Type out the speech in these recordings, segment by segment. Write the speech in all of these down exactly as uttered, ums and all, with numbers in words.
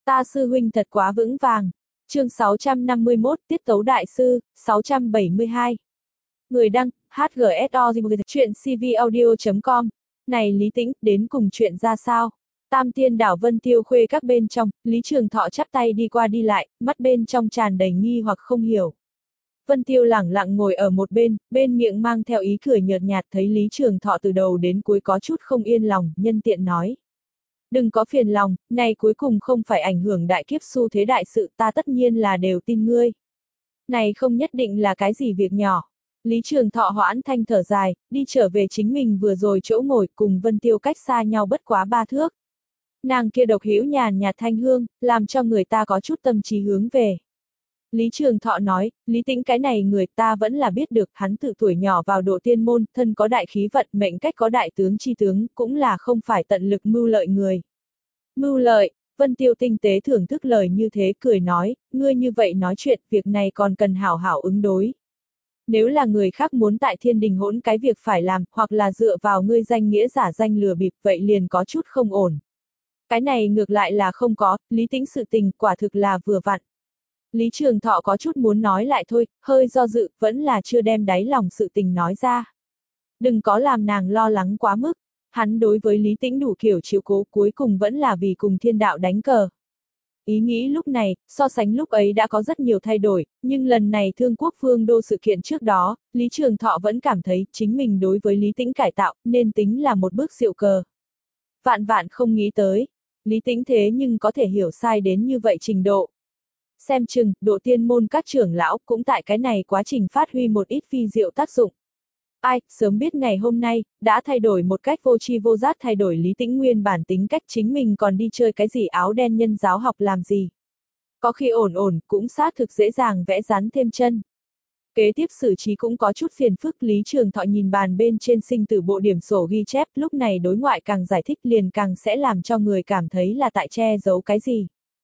Ta sư huynh thật quá vững vàng. Chương sáu trăm năm mươi mốt, Tiết tấu đại sư, sáu trăm bảy mươi hai. Người đăng, hát giê ét o chuyện cvaudio chấm com. Này Lý Tĩnh, đến cùng chuyện ra sao? Tam Tiên đảo Vân Tiêu Khuê các bên trong, Lý Trường Thọ chắp tay đi qua đi lại, mắt bên trong tràn đầy nghi hoặc không hiểu. Vân Tiêu lẳng lặng ngồi ở một bên, bên miệng mang theo ý cười nhợt nhạt, thấy Lý Trường Thọ từ đầu đến cuối có chút không yên lòng, nhân tiện nói. Đừng có phiền lòng, này cuối cùng không phải ảnh hưởng đại kiếp xu thế đại sự, ta tất nhiên là đều tin ngươi. Này không nhất định là cái gì việc nhỏ. Lý Trường Thọ hoãn thanh thở dài, đi trở về chính mình vừa rồi chỗ ngồi, cùng Vân Tiêu cách xa nhau bất quá ba thước. Nàng kia độc hữu nhàn nhạt thanh hương, làm cho người ta có chút tâm trí hướng về. Lý Trường Thọ nói, Lý Tĩnh cái này người ta vẫn là biết được, hắn tự tuổi nhỏ vào độ tiên môn, thân có đại khí vận, mệnh cách có đại tướng chi tướng, cũng là không phải tận lực mưu lợi người. Mưu lợi, Vân Tiêu tinh tế thưởng thức lời như thế, cười nói, ngươi như vậy nói chuyện, việc này còn cần hảo hảo ứng đối. Nếu là người khác muốn tại thiên đình hỗn cái việc phải làm, hoặc là dựa vào ngươi danh nghĩa giả danh lừa bịp, vậy liền có chút không ổn. Cái này ngược lại là không có, Lý Tĩnh sự tình, quả thực là vừa vặn. Lý Trường Thọ có chút muốn nói lại thôi, hơi do dự, vẫn là chưa đem đáy lòng sự tình nói ra. Đừng có làm nàng lo lắng quá mức, hắn đối với Lý Tĩnh đủ kiểu chiếu cố, cuối cùng vẫn là vì cùng thiên đạo đánh cờ. Ý nghĩ lúc này, so sánh lúc ấy đã có rất nhiều thay đổi, nhưng lần này Thương Quốc Phương Đô sự kiện trước đó, Lý Trường Thọ vẫn cảm thấy chính mình đối với Lý Tĩnh cải tạo, nên tính là một bước diệu cờ. Vạn vạn không nghĩ tới, Lý Tĩnh thế nhưng có thể hiểu sai đến như vậy trình độ. Xem chừng, độ tiên môn các trưởng lão cũng tại cái này quá trình phát huy một ít phi diệu tác dụng. Ai, sớm biết ngày hôm nay, đã thay đổi một cách vô tri vô giác, thay đổi Lý Tĩnh nguyên bản tính cách, chính mình còn đi chơi cái gì áo đen nhân giáo học làm gì. Có khi ổn ổn, cũng xác thực dễ dàng vẽ rắn thêm chân. Kế tiếp xử trí cũng có chút phiền phức, Lý Trường Thọ nhìn bàn bên trên sinh tử bộ điểm sổ ghi chép, lúc này đối ngoại càng giải thích liền càng sẽ làm cho người cảm thấy là tại che giấu cái gì.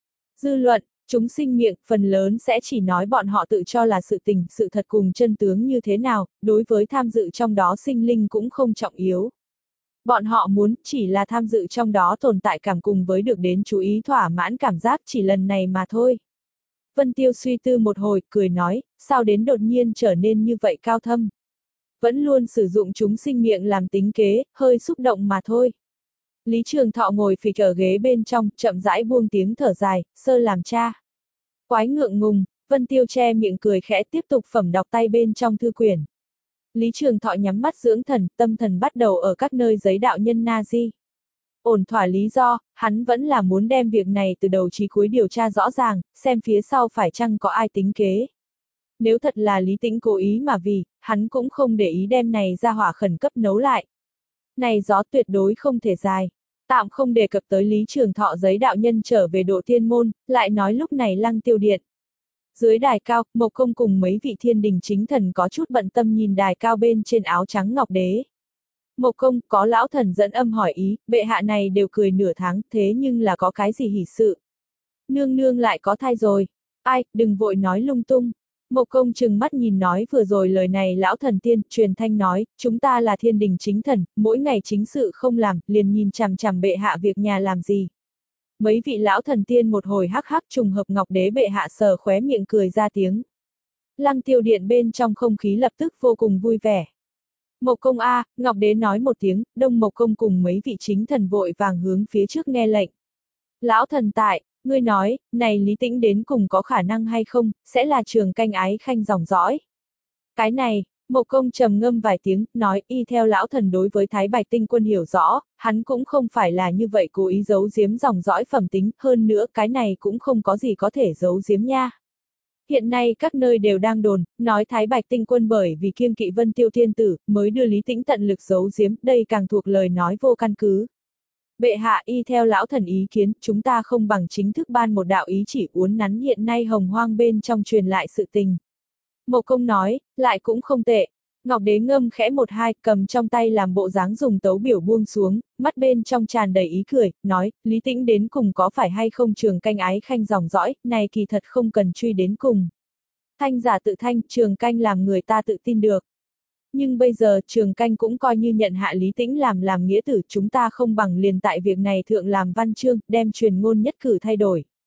Dư luận, chúng sinh miệng, phần lớn sẽ chỉ nói bọn họ tự cho là sự tình, sự thật cùng chân tướng như thế nào, đối với tham dự trong đó sinh linh cũng không trọng yếu. Bọn họ muốn, chỉ là tham dự trong đó tồn tại cảm cùng với được đến chú ý thỏa mãn cảm giác chỉ lần này mà thôi. Vân Tiêu suy tư một hồi, cười nói, sao đến đột nhiên trở nên như vậy cao thâm. Vẫn luôn sử dụng chúng sinh miệng làm tính kế, hơi xúc động mà thôi. Lý Trường Thọ ngồi phịch ở ghế bên trong, chậm rãi buông tiếng thở dài, sơ làm cha. Quái ngượng ngùng, Vân Tiêu che miệng cười khẽ tiếp tục phẩm đọc tay bên trong thư quyển. Lý Trường Thọ nhắm mắt dưỡng thần, tâm thần bắt đầu ở các nơi giấy đạo nhân na di. Ổn thỏa lý do, hắn vẫn là muốn đem việc này từ đầu chí cuối điều tra rõ ràng, xem phía sau phải chăng có ai tính kế. Nếu thật là Lý Tĩnh cố ý mà vì, hắn cũng không để ý đem này ra hỏa khẩn cấp nấu lại. Này gió tuyệt đối không thể dài. Tạm không đề cập tới Lý Trường Thọ giấy đạo nhân trở về độ tiên môn, lại nói lúc này Lăng Tiêu Điện. Dưới đài cao, Mộc Công cùng mấy vị thiên đình chính thần có chút bận tâm nhìn đài cao bên trên áo trắng ngọc đế. Mộc Công, có lão thần dẫn âm hỏi ý, bệ hạ này đều cười nửa tháng, thế nhưng là có cái gì hỉ sự? Nương nương lại có thai rồi. Ai, đừng vội nói lung tung. Mộc Công trừng mắt nhìn nói vừa rồi lời này lão thần tiên, truyền thanh nói, chúng ta là thiên đình chính thần, mỗi ngày chính sự không làm, liền nhìn chằm chằm bệ hạ việc nhà làm gì. Mấy vị lão thần tiên một hồi hắc hắc trùng hợp ngọc đế bệ hạ sờ khóe miệng cười ra tiếng. Lăng Tiêu Điện bên trong không khí lập tức vô cùng vui vẻ. Mộc Công a, ngọc đế nói một tiếng, Đông Mộc Công cùng mấy vị chính thần vội vàng hướng phía trước nghe lệnh. Lão thần tại, ngươi nói, này Lý Tĩnh đến cùng có khả năng hay không, sẽ là trường canh ái khanh dòng dõi. Cái này, Mộc Công trầm ngâm vài tiếng, nói y theo lão thần đối với Thái Bạch Tinh Quân hiểu rõ, hắn cũng không phải là như vậy cố ý giấu giếm dòng dõi phẩm tính, hơn nữa cái này cũng không có gì có thể giấu giếm nha. Hiện nay các nơi đều đang đồn, nói Thái Bạch Tinh Quân bởi vì kiêng kỵ Vân Tiêu Thiên Tử, mới đưa Lý Tĩnh tận lực giấu giếm, đây càng thuộc lời nói vô căn cứ. Bệ hạ y theo lão thần ý kiến, chúng ta không bằng chính thức ban một đạo ý chỉ uốn nắn hiện nay hồng hoang bên trong truyền lại sự tình. Mộc Công nói, lại cũng không tệ. Ngọc đế ngâm khẽ một hai, cầm trong tay làm bộ dáng dùng tấu biểu buông xuống, mắt bên trong tràn đầy ý cười, nói, Lý Tĩnh đến cùng có phải hay không trường canh ái khanh dòng dõi, này kỳ thật không cần truy đến cùng. Thanh giả tự thanh, trường canh làm người ta tự tin được. Nhưng bây giờ trường canh cũng coi như nhận hạ Lý Tĩnh làm làm nghĩa tử, chúng ta không bằng liền tại việc này thượng làm văn chương, đem truyền ngôn nhất cử thay đổi.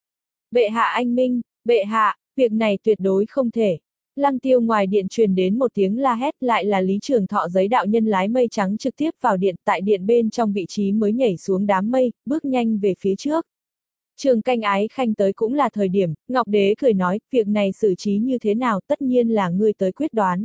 Bệ hạ anh minh, bệ hạ, việc này tuyệt đối không thể. Lăng Tiêu ngoài điện truyền đến một tiếng la hét, lại là Lý Trường Thọ giấy đạo nhân lái mây trắng trực tiếp vào điện, tại điện bên trong vị trí mới nhảy xuống đám mây, bước nhanh về phía trước. Trường Canh Ái Khanh tới cũng là thời điểm, Ngọc Đế cười nói, việc này xử trí như thế nào tất nhiên là ngươi tới quyết đoán.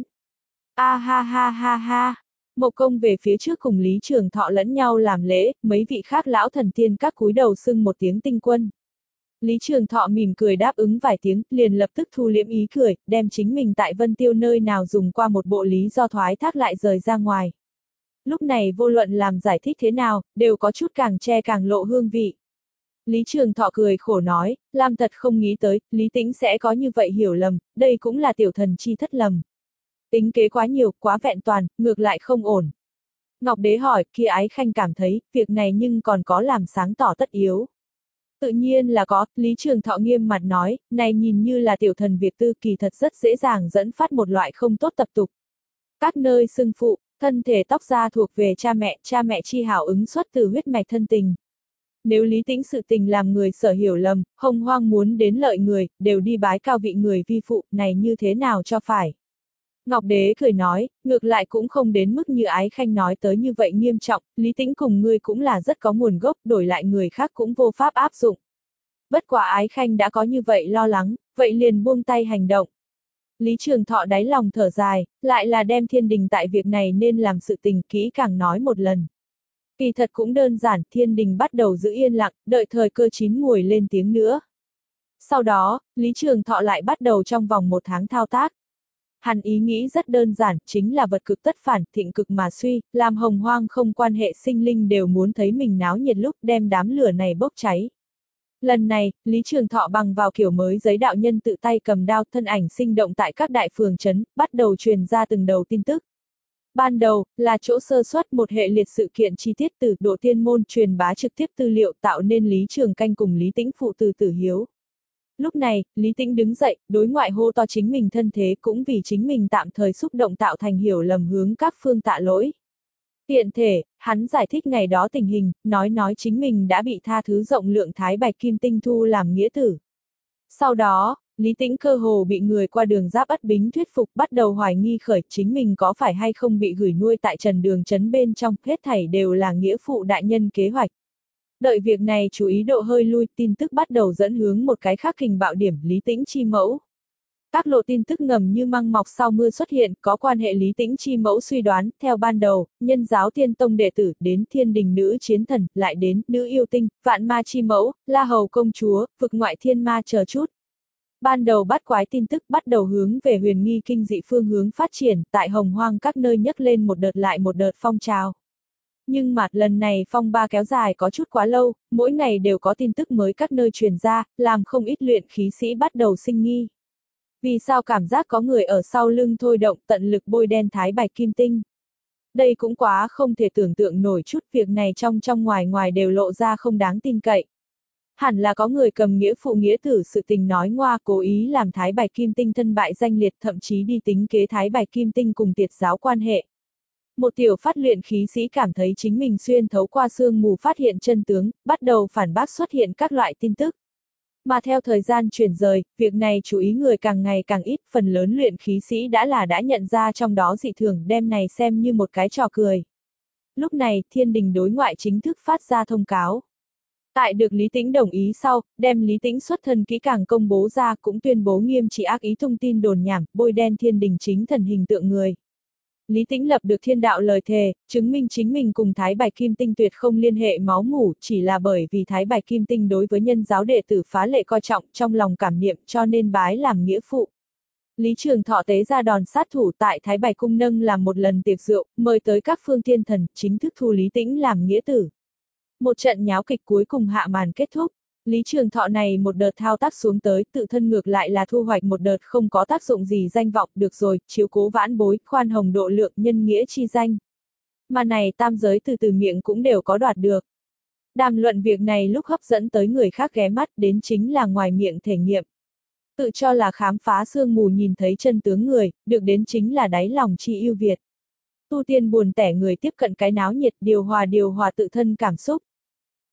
A ha ha ha ha. Mộc Công về phía trước cùng Lý Trường Thọ lẫn nhau làm lễ, mấy vị khác lão thần tiên các cúi đầu xưng một tiếng tinh quân. Lý Trường Thọ mỉm cười đáp ứng vài tiếng, liền lập tức thu liễm ý cười, đem chính mình tại Vân Tiêu nơi nào dùng qua một bộ lý do thoái thác lại rời ra ngoài. Lúc này vô luận làm giải thích thế nào, đều có chút càng che càng lộ hương vị. Lý Trường Thọ cười khổ nói, Lam thật không nghĩ tới, Lý Tĩnh sẽ có như vậy hiểu lầm, đây cũng là tiểu thần chi thất lầm. Tính kế quá nhiều, quá vẹn toàn, ngược lại không ổn. Ngọc Đế hỏi, kia Ái Khanh cảm thấy, việc này nhưng còn có làm sáng tỏ tất yếu. Tự nhiên là có, Lý Trường Thọ nghiêm mặt nói, này nhìn như là tiểu thần việc tư kỳ thật rất dễ dàng dẫn phát một loại không tốt tập tục. Các nơi xưng phụ, thân thể tóc da thuộc về cha mẹ, cha mẹ chi hảo ứng xuất từ huyết mạch thân tình. Nếu Lý Tĩnh sự tình làm người sở hiểu lầm, hông hoang muốn đến lợi người, đều đi bái cao vị người vi phụ, này như thế nào cho phải. Ngọc Đế cười nói, ngược lại cũng không đến mức như Ái Khanh nói tới như vậy nghiêm trọng, Lý Tĩnh cùng ngươi cũng là rất có nguồn gốc, đổi lại người khác cũng vô pháp áp dụng. Bất quả Ái Khanh đã có như vậy lo lắng, vậy liền buông tay hành động. Lý Trường Thọ đáy lòng thở dài, lại là đem thiên đình tại việc này nên làm sự tình kỹ càng nói một lần. Kỳ thật cũng đơn giản, thiên đình bắt đầu giữ yên lặng, đợi thời cơ chín muồi lên tiếng nữa. Sau đó, Lý Trường Thọ lại bắt đầu trong vòng một tháng thao tác. Hắn ý nghĩ rất đơn giản, chính là vật cực tất phản, thịnh cực mà suy, làm hồng hoang không quan hệ sinh linh đều muốn thấy mình náo nhiệt lúc đem đám lửa này bốc cháy. Lần này, Lý Trường Thọ bằng vào kiểu mới giấy đạo nhân tự tay cầm đao, thân ảnh sinh động tại các đại phường trấn, bắt đầu truyền ra từng đầu tin tức. Ban đầu, là chỗ sơ suất một hệ liệt sự kiện chi tiết từ độ tiên môn truyền bá trực tiếp tư liệu tạo nên Lý Trường Canh cùng Lý Tĩnh phụ từ tử hiếu. Lúc này, Lý Tĩnh đứng dậy, đối ngoại hô to chính mình thân thế cũng vì chính mình tạm thời xúc động tạo thành hiểu lầm hướng các phương tạ lỗi. Tiện thể, hắn giải thích ngày đó tình hình, nói nói chính mình đã bị tha thứ rộng lượng Thái Bạch Kim Tinh thu làm nghĩa tử. Sau đó, Lý Tĩnh cơ hồ bị người qua đường Giáp Ất Bính thuyết phục bắt đầu hoài nghi khởi chính mình có phải hay không bị gửi nuôi tại Trần Đường Trấn bên trong, hết thảy đều là nghĩa phụ đại nhân kế hoạch. Đợi việc này chú ý độ hơi lui, tin tức bắt đầu dẫn hướng một cái khác kình bạo điểm Lý Tĩnh chi mẫu. Các lộ tin tức ngầm như măng mọc sau mưa xuất hiện, có quan hệ Lý Tĩnh chi mẫu suy đoán, theo ban đầu, nhân giáo Thiên Tông đệ tử, đến thiên đình nữ chiến thần, lại đến nữ yêu tinh, vạn ma chi mẫu, la hầu công chúa, vực ngoại thiên ma chờ chút. Ban đầu bắt quái tin tức bắt đầu hướng về huyền nghi kinh dị phương hướng phát triển, tại hồng hoang các nơi nhấc lên một đợt lại một đợt phong trào. Nhưng mà lần này phong ba kéo dài có chút quá lâu, mỗi ngày đều có tin tức mới các nơi truyền ra, làm không ít luyện khí sĩ bắt đầu sinh nghi. Vì sao cảm giác có người ở sau lưng thôi động tận lực bôi đen Thái Bạch Kim Tinh? Đây cũng quá không thể tưởng tượng nổi chút, việc này trong trong ngoài ngoài đều lộ ra không đáng tin cậy. Hẳn là có người cầm nghĩa phụ nghĩa tử sự tình nói ngoa, cố ý làm Thái Bạch Kim Tinh thân bại danh liệt, thậm chí đi tính kế Thái Bạch Kim Tinh cùng tiệt giáo quan hệ. Một tiểu phát luyện khí sĩ cảm thấy chính mình xuyên thấu qua sương mù phát hiện chân tướng, bắt đầu phản bác xuất hiện các loại tin tức. Mà theo thời gian chuyển rời, việc này chú ý người càng ngày càng ít, phần lớn luyện khí sĩ đã là đã nhận ra trong đó dị thường, đem này xem như một cái trò cười. Lúc này, thiên đình đối ngoại chính thức phát ra thông cáo. Tại được Lý Tĩnh đồng ý sau, đem Lý Tĩnh xuất thân kỹ càng công bố ra, cũng tuyên bố nghiêm trị ác ý thông tin đồn nhảm, bôi đen thiên đình chính thần hình tượng người. Lý Tĩnh lập được thiên đạo lời thề, chứng minh chính mình cùng Thái Bạch Kim Tinh tuyệt không liên hệ máu mủ, chỉ là bởi vì Thái Bạch Kim Tinh đối với nhân giáo đệ tử phá lệ coi trọng, trong lòng cảm niệm cho nên bái làm nghĩa phụ. Lý Trường Thọ tế ra đòn sát thủ tại Thái Bạch Cung nâng làm một lần tiệc rượu, mời tới các phương thiên thần, chính thức thu Lý Tĩnh làm nghĩa tử. Một trận nháo kịch cuối cùng hạ màn kết thúc. Lý Trường Thọ này một đợt thao tác xuống tới, tự thân ngược lại là thu hoạch một đợt không có tác dụng gì danh vọng, được rồi, chiếu cố vãn bối, khoan hồng độ lượng, nhân nghĩa chi danh. Mà này tam giới từ từ miệng cũng đều có đoạt được. Đàm luận việc này lúc hấp dẫn tới người khác ghé mắt, đến chính là ngoài miệng thể nghiệm. Tự cho là khám phá sương mù nhìn thấy chân tướng người, được đến chính là đáy lòng chi yêu Việt. Tu tiên buồn tẻ người tiếp cận cái náo nhiệt, điều hòa điều hòa tự thân cảm xúc.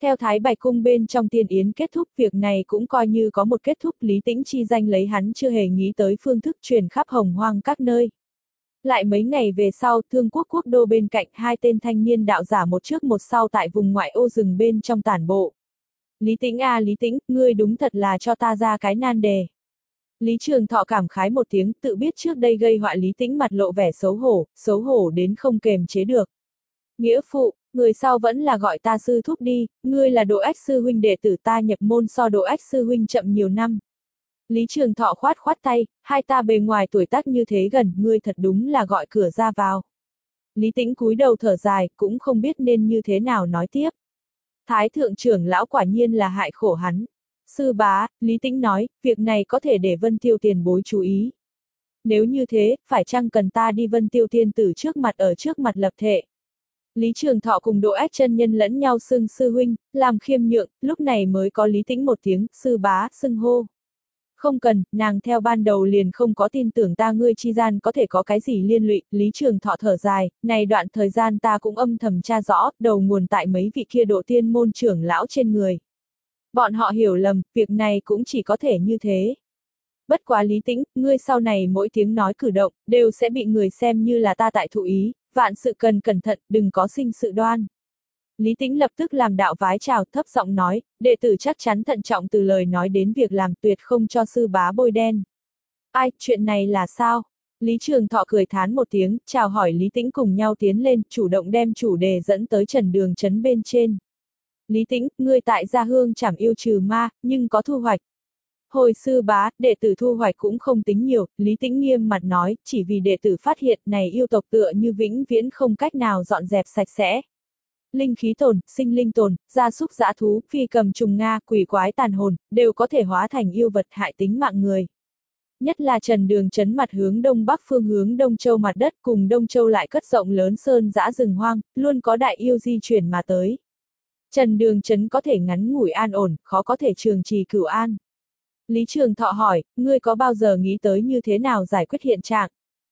Theo Thái Bạch Cung bên trong tiên yến kết thúc, việc này cũng coi như có một kết thúc, Lý Tĩnh chi danh lấy hắn chưa hề nghĩ tới phương thức truyền khắp hồng hoang các nơi. Lại mấy ngày về sau, Thương Quốc quốc đô bên cạnh, hai tên thanh niên đạo giả một trước một sau tại vùng ngoại ô rừng bên trong tản bộ. Lý Tĩnh à Lý Tĩnh, ngươi đúng thật là cho ta ra cái nan đề. Lý Trường Thọ cảm khái một tiếng, tự biết trước đây gây họa Lý Tĩnh mặt lộ vẻ xấu hổ, xấu hổ đến không kềm chế được. Nghĩa phụ, người sau vẫn là gọi ta sư thúc đi, ngươi là Độ Ách sư huynh đệ tử, ta nhập môn so Độ Ách sư huynh chậm nhiều năm. Lý Trường Thọ khoát khoát tay, hai ta bề ngoài tuổi tác như thế gần, ngươi thật đúng là gọi cửa ra vào. Lý Tĩnh cúi đầu thở dài, cũng không biết nên như thế nào nói tiếp. Thái thượng trưởng lão quả nhiên là hại khổ hắn. Sư bá, Lý Tĩnh nói, việc này có thể để Vân Tiêu tiền bối chú ý. Nếu như thế, phải chăng cần ta đi Vân Tiêu tiên tử trước mặt ở trước mặt lập thệ. Lý Trường Thọ cùng Độ Ách chân nhân lẫn nhau xưng sư huynh, làm khiêm nhượng, lúc này mới có Lý Tĩnh một tiếng, sư bá, xưng hô. Không cần, nàng theo ban đầu liền không có tin tưởng ta ngươi chi gian có thể có cái gì liên lụy, Lý Trường Thọ thở dài, này đoạn thời gian ta cũng âm thầm tra rõ, đầu nguồn tại mấy vị kia độ tiên môn trưởng lão trên người. Bọn họ hiểu lầm, việc này cũng chỉ có thể như thế. Bất quá Lý Tĩnh, ngươi sau này mỗi tiếng nói cử động, đều sẽ bị người xem như là ta tại thụ ý, vạn sự cần cẩn thận, đừng có sinh sự đoan. Lý Tĩnh lập tức làm đạo vái chào, thấp giọng nói, đệ tử chắc chắn thận trọng từ lời nói đến việc làm, tuyệt không cho sư bá bôi đen. Ai, chuyện này là sao? Lý Trường Thọ cười thán một tiếng, chào hỏi Lý Tĩnh cùng nhau tiến lên, chủ động đem chủ đề dẫn tới trần đường trấn bên trên. Lý Tĩnh, ngươi tại Gia Hương chảm yêu trừ ma, nhưng có thu hoạch. Hồi sư bá, đệ tử thu hoạch cũng không tính nhiều, Lý Tĩnh nghiêm mặt nói, chỉ vì đệ tử phát hiện này yêu tộc tựa như vĩnh viễn không cách nào dọn dẹp sạch sẽ. Linh khí tồn, sinh linh tồn, gia súc dã thú, phi cầm trùng nga, quỷ quái tàn hồn, đều có thể hóa thành yêu vật hại tính mạng người. Nhất là trần đường trấn mặt hướng đông bắc phương hướng Đông Châu mặt đất cùng Đông Châu lại cất rộng lớn sơn dã rừng hoang, luôn có đại yêu di chuyển mà tới. Trần đường trấn có thể ngắn ngủi an ổn, khó có thể trường trì cửu an. Lý Trường Thọ hỏi, ngươi có bao giờ nghĩ tới như thế nào giải quyết hiện trạng?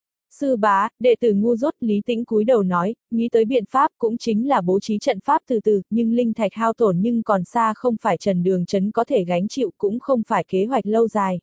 Sư bá, đệ tử ngu dốt, Lý Tĩnh cúi đầu nói, nghĩ tới biện pháp cũng chính là bố trí trận pháp từ từ, nhưng linh thạch hao tổn nhưng còn xa không phải trần đường trấn có thể gánh chịu, cũng không phải kế hoạch lâu dài.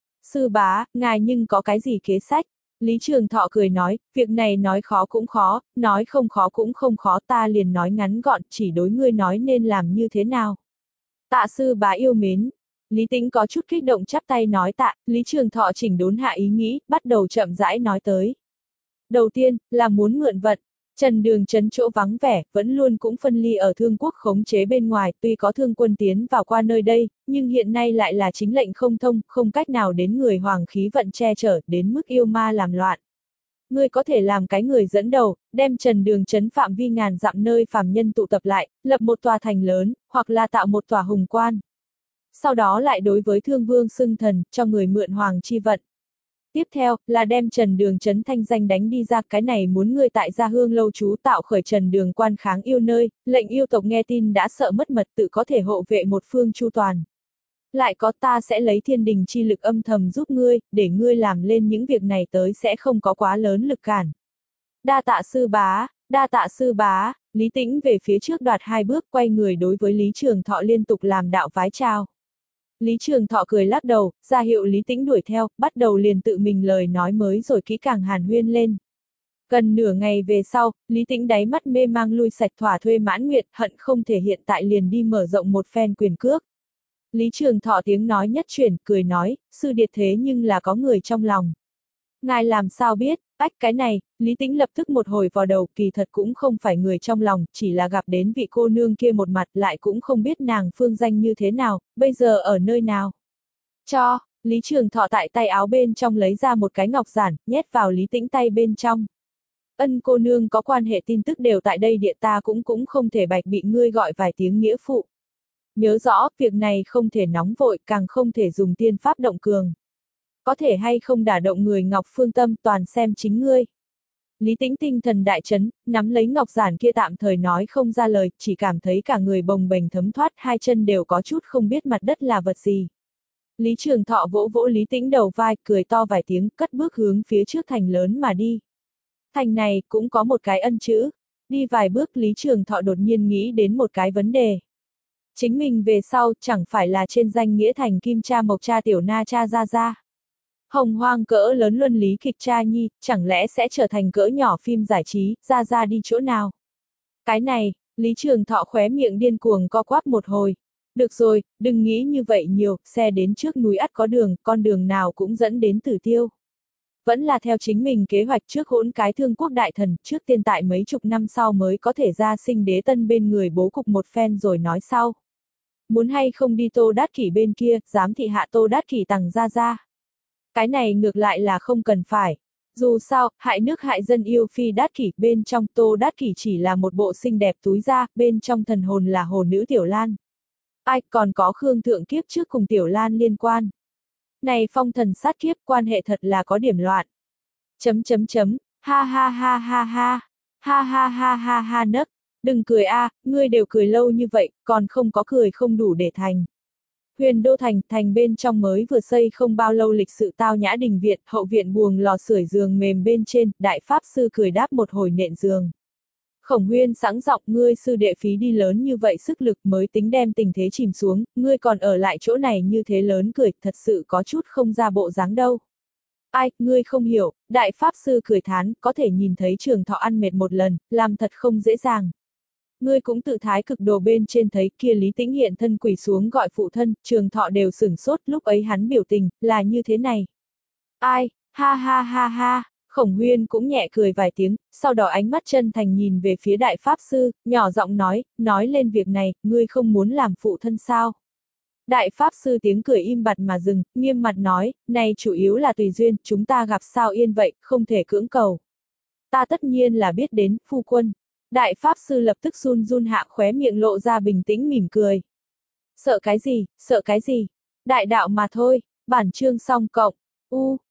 Sư bá, ngài nhưng có cái gì kế sách? Lý Trường Thọ cười nói, việc này nói khó cũng khó, nói không khó cũng không khó, ta liền nói ngắn gọn, chỉ đối ngươi nói nên làm như thế nào. Tạ sư bá yêu mến. Lý Tĩnh có chút kích động chắp tay nói tạ, Lý Trường Thọ chỉnh đốn hạ ý nghĩ, bắt đầu chậm rãi nói tới. Đầu tiên, là muốn mượn vận. Trần đường trấn chỗ vắng vẻ, vẫn luôn cũng phân ly ở Thương Quốc khống chế bên ngoài, tuy có thương quân tiến vào qua nơi đây, nhưng hiện nay lại là chính lệnh không thông, không cách nào đến người hoàng khí vận che chở, đến mức yêu ma làm loạn. Ngươi có thể làm cái người dẫn đầu, đem trần đường trấn phạm vi ngàn dặm nơi phàm nhân tụ tập lại, lập một tòa thành lớn, hoặc là tạo một tòa hùng quan. Sau đó lại đối với thương vương xưng thần, cho người mượn hoàng chi vận. Tiếp theo, là đem trần đường trấn thanh danh đánh đi ra, cái này muốn ngươi tại Gia Hương lâu trú tạo khởi trần đường quan kháng yêu nơi, lệnh yêu tộc nghe tin đã sợ mất mật tự có thể hộ vệ một phương chu toàn. Lại có ta sẽ lấy thiên đình chi lực âm thầm giúp ngươi, để ngươi làm lên những việc này tới sẽ không có quá lớn lực cản. Đa tạ sư bá, đa tạ sư bá, Lý Tĩnh về phía trước đoạt hai bước quay người đối với Lý Trường Thọ liên tục làm đạo vái chào. Lý Trường Thọ cười lắc đầu, ra hiệu Lý Tĩnh đuổi theo, bắt đầu liền tự mình lời nói mới rồi kỹ càng hàn huyên lên. Gần nửa ngày về sau, Lý Tĩnh đáy mắt mê mang lui sạch thỏa thuê mãn nguyện, hận không thể hiện tại liền đi mở rộng một phen quyền cước. Lý Trường Thọ tiếng nói nhất chuyển, cười nói, sư điệt thế nhưng là có người trong lòng. Ngài làm sao biết, ách cái này, Lý Tĩnh lập tức một hồi vào đầu, kỳ thật cũng không phải người trong lòng, chỉ là gặp đến vị cô nương kia một mặt lại cũng không biết nàng phương danh như thế nào, bây giờ ở nơi nào. Cho, Lý Trường Thọ tại tay áo bên trong lấy ra một cái ngọc giản, nhét vào Lý Tĩnh tay bên trong. Ân cô nương có quan hệ tin tức đều tại đây địa ta cũng cũng không thể bạch bị ngươi gọi vài tiếng nghĩa phụ. Nhớ rõ, việc này không thể nóng vội, càng không thể dùng tiên pháp động cường. Có thể hay không đả động người Ngọc Phương tâm toàn xem chính ngươi. Lý Tĩnh tinh thần đại chấn, nắm lấy ngọc giản kia tạm thời nói không ra lời, chỉ cảm thấy cả người bồng bềnh thấm thoát, hai chân đều có chút không biết mặt đất là vật gì. Lý Trường Thọ vỗ vỗ Lý Tĩnh đầu vai, cười to vài tiếng, cất bước hướng phía trước thành lớn mà đi. Thành này cũng có một cái ân chữ. Đi vài bước Lý Trường Thọ đột nhiên nghĩ đến một cái vấn đề. Chính mình về sau, chẳng phải là trên danh nghĩa thành kim cha mộc cha tiểu na cha ra ra. Hồng hoang cỡ lớn luân lý kịch cha nhi, chẳng lẽ sẽ trở thành cỡ nhỏ phim giải trí, ra ra đi chỗ nào. Cái này, Lý Trường Thọ khóe miệng điên cuồng co quắp một hồi. Được rồi, đừng nghĩ như vậy nhiều, xe đến trước núi ắt có đường, con đường nào cũng dẫn đến tử tiêu. Vẫn là theo chính mình kế hoạch trước hỗn cái thương quốc đại thần, trước tiên tại mấy chục năm sau mới có thể ra sinh đế tân bên người bố cục một phen rồi nói sau. Muốn hay không đi Tô Đát Kỷ bên kia, dám thị hạ Tô Đát Kỷ tằng ra ra. Cái này ngược lại là không cần phải. Dù sao, hại nước hại dân yêu phi Đát Kỷ, bên trong Tô Đát Kỷ chỉ là một bộ xinh đẹp túi da, bên trong thần hồn là hồ nữ Tiểu Lan. Ai, còn có Khương Thượng Kiếp trước cùng Tiểu Lan liên quan. Này phong thần sát kiếp, quan hệ thật là có điểm loạn. Chấm chấm chấm, ha ha ha ha ha, ha ha ha ha ha nấc, đừng cười a, à, ngươi đều cười lâu như vậy, còn không có cười không đủ để thành. Huyền Đô Thành, thành bên trong mới vừa xây không bao lâu lịch sự tao nhã đình viện, hậu viện buồng lò sưởi giường mềm bên trên, đại pháp sư cười đáp một hồi nện giường. Khổng Huyên sẵn giọng, ngươi sư đệ phí đi lớn như vậy sức lực mới tính đem tình thế chìm xuống, ngươi còn ở lại chỗ này như thế lớn cười, thật sự có chút không ra bộ dáng đâu. Ai, ngươi không hiểu, đại pháp sư cười thán, có thể nhìn thấy Trường Thọ ăn mệt một lần, làm thật không dễ dàng. Ngươi cũng tự thái cực đồ bên trên thấy kia Lý Tĩnh hiện thân quỳ xuống gọi phụ thân, Trường Thọ đều sửng sốt, lúc ấy hắn biểu tình, là như thế này. Ai, ha ha ha ha, Khổng Huyên cũng nhẹ cười vài tiếng, sau đó ánh mắt chân thành nhìn về phía đại pháp sư, nhỏ giọng nói, nói lên việc này, ngươi không muốn làm phụ thân sao? Đại pháp sư tiếng cười im bặt mà dừng, nghiêm mặt nói, này chủ yếu là tùy duyên, chúng ta gặp sao yên vậy, không thể cưỡng cầu. Ta tất nhiên là biết đến, phu quân. Đại pháp sư lập tức run run hạ khóe miệng lộ ra bình tĩnh mỉm cười. Sợ cái gì, sợ cái gì? Đại đạo mà thôi, bản chương xong cộng. U.